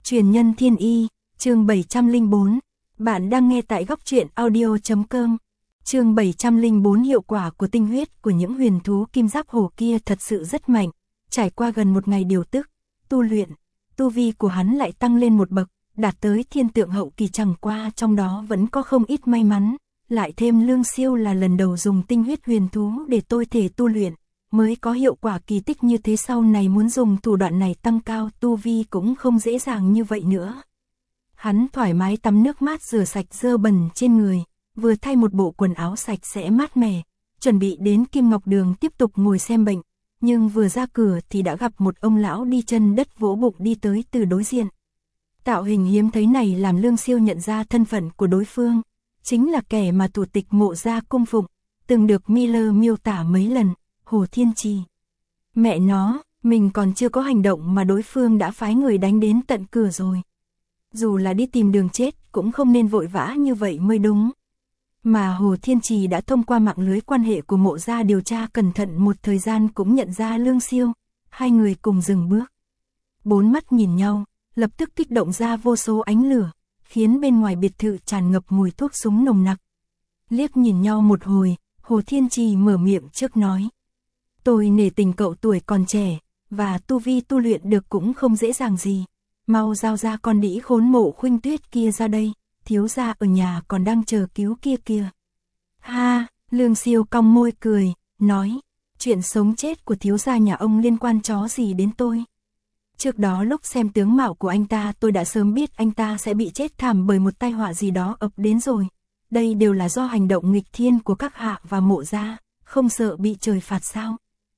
Truyền nhân thiên y, chương 704. Bạn đang nghe tại góc truyện audio.com. Chương 704. Hiệu quả của tinh huyết của những huyền thú kim giáp hổ kia thật sự rất mạnh. Trải qua gần một ngày điều tức, tu luyện, tu vi của hắn lại tăng lên một bậc, đạt tới thiên tượng hậu kỳ, chẳng qua trong đó vẫn có không ít may mắn. Lại thêm Lương Siêu là lần đầu dùng tinh huyết huyền thú để tôi thể tu luyện, mới có hiệu quả kỳ tích như thế. Sau này muốn dùng thủ đoạn này tăng cao tu vi cũng không dễ dàng như vậy nữa. Hắn thoải mái tắm nước mát rửa sạch dơ bẩn trên người, vừa thay một bộ quần áo sạch sẽ mát mẻ, chuẩn bị đến Kim Ngọc Đường tiếp tục ngồi xem bệnh, nhưng vừa ra cửa thì đã gặp một ông lão đi chân đất vỗ bụng đi tới từ đối diện. Tạo hình hiếm thấy này làm Lương Siêu nhận ra thân phận của đối phương, chính là kẻ mà thủ tịch Mộ gia cung phụng, từng được Miller miêu tả mấy lần, Hồ Thiên Trì. Mẹ nó, mình còn chưa có hành động mà đối phương đã phái người đánh đến tận cửa rồi. Dù là đi tìm đường chết cũng không nên vội vã như vậy mới đúng. Mà Hồ Thiên Trì đã thông qua mạng lưới quan hệ của Mộ gia điều tra cẩn thận một thời gian cũng nhận ra Lương Siêu, hai người cùng dừng bước. Bốn mắt nhìn nhau, lập tức kích động ra vô số ánh lửa, khiến bên ngoài biệt thự tràn ngập mùi thuốc súng nồng nặc. Liếc nhìn nhau một hồi, Hồ Thiên Trì mở miệng trước nói. Tôi nể tình cậu tuổi còn trẻ, và tu vi tu luyện được cũng không dễ dàng gì. Mau giao ra con đĩ khốn Mộ Khuynh Tuyết kia ra đây, thiếu gia ở nhà còn đang chờ cứu kia kìa. Ha, Lương Siêu cong môi cười, nói, chuyện sống chết của thiếu gia nhà ông liên quan chó gì đến tôi. Trước đó lúc xem tướng mạo của anh ta tôi đã sớm biết anh ta sẽ bị chết thảm bởi một tai họa gì đó ập đến rồi. Đây đều là do hành động nghịch thiên của các hạ và Mộ gia, không sợ bị trời phạt sao?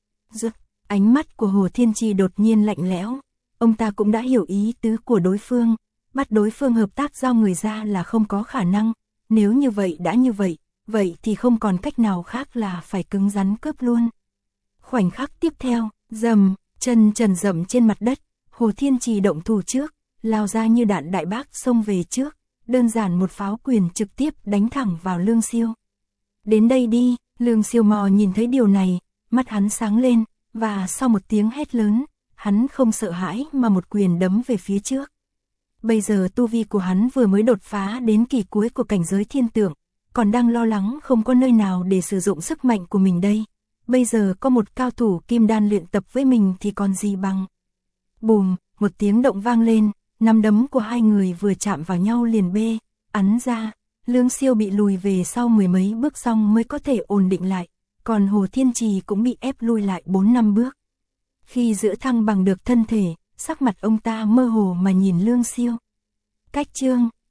Ánh mắt của Hồ Thiên Trì đột nhiên lạnh lẽo. Ông ta cũng đã hiểu ý tứ của đối phương, bắt đối phương hợp tác giao người ra là không có khả năng. Nếu như vậy đã như vậy, vậy thì không còn cách nào khác là phải cứng rắn cướp luôn. Khoảnh khắc tiếp theo, dầm, chân trần rậm trên mặt đất, Hồ Thiên Trì động thủ trước, lao ra như đạn đại bác xông về trước, đơn giản một pháo quyền trực tiếp đánh thẳng vào Lương Siêu. Đến đây đi, Lương Siêu mò nhìn thấy điều này, mắt hắn sáng lên, và sau một tiếng hét lớn, hắn không sợ hãi mà một quyền đấm về phía trước. Bây giờ tu vi của hắn vừa mới đột phá đến kỳ cuối của cảnh giới thiên tượng, còn đang lo lắng không có nơi nào để sử dụng sức mạnh của mình đây. Bây giờ có một cao thủ kim đan luyện tập với mình thì còn gì bằng. Bùm, một tiếng động vang lên, nắm đấm của hai người vừa chạm vào nhau liền bê, ắn ra. Lương Siêu bị lùi về sau mười mấy bước xong mới có thể ổn định lại, còn Hồ Thiên Trì cũng bị ép lui lại 4-5 bước. Khi giữ thăng bằng được thân thể, sắc mặt ông ta mơ hồ mà nhìn Lương Siêu. Cách chương